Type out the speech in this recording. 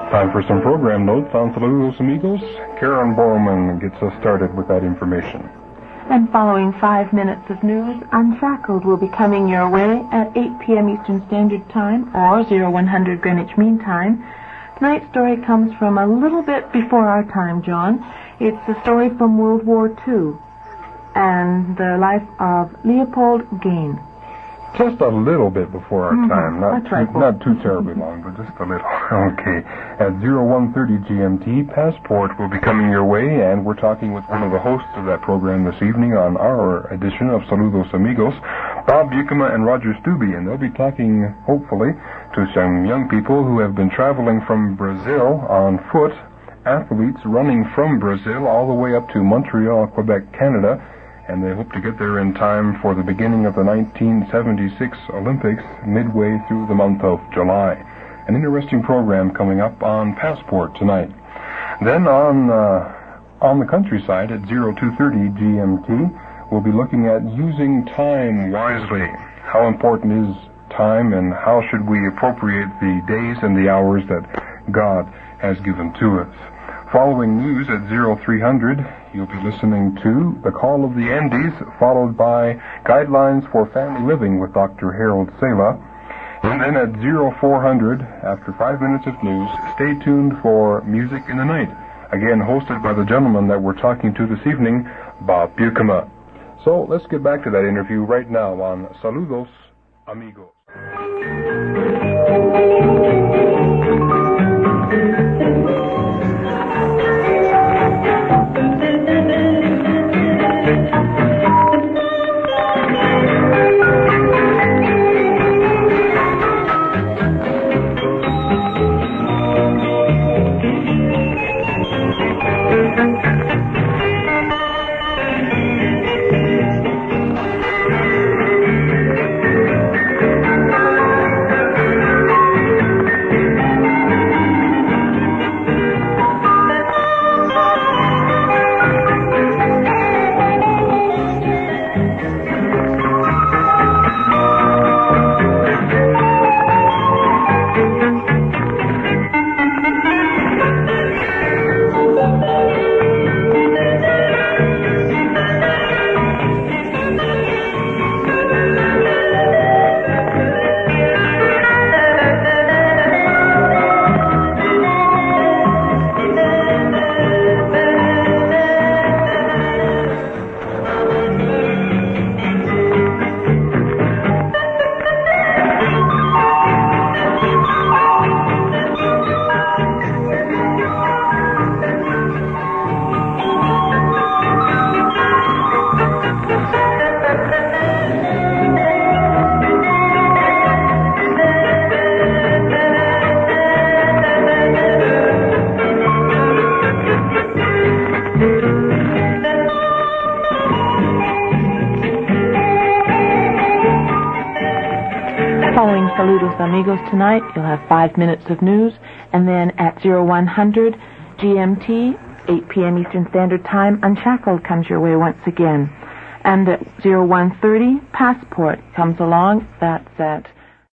Time for some program notes on Saludos Amigos. Karen Borman gets us started with that information. And following 5 minutes of news, Unshackled will be coming your way at 8 p.m. Eastern Standard Time or 0100 Greenwich Mean Time. Tonight's story comes from a little bit before our time, John. It's a story from World War II and the life of Leopold Gain. Just a little bit before our time. Not too terribly long, but just a little. Okay. At 0130 GMT, Passport will be coming your way, and we're talking with one of the hosts of that program this evening on our edition of Saludos Amigos, Bob Bukema and Roger Stubbe, and they'll be talking, hopefully, to some young people who have been traveling from Brazil on foot, athletes running from Brazil all the way up to Montreal, Quebec, Canada, and they hope to get there in time for the beginning of the 1976 Olympics midway through the month of July. An interesting program coming up on Passport tonight. Then on the countryside at 0230 GMT, we'll be looking at using time wisely. How important is time, and how should we appropriate the days and the hours that God has given to us? Following news at 0300, you'll be listening to The Call of the Andes, followed by Guidelines for Family Living with Dr. Harold Sala. And then at 0400, after 5 minutes of news, stay tuned for Music in the Night, again hosted by the gentleman that we're talking to this evening, Bob Bukema. So let's get back to that interview right now on Saludos Amigos. Saludos Amigos tonight, you'll have 5 minutes of news, and then at 0100 GMT, 8 p.m. Eastern Standard Time, Unshackled comes your way once again. And at 0130, Passport comes along. That's at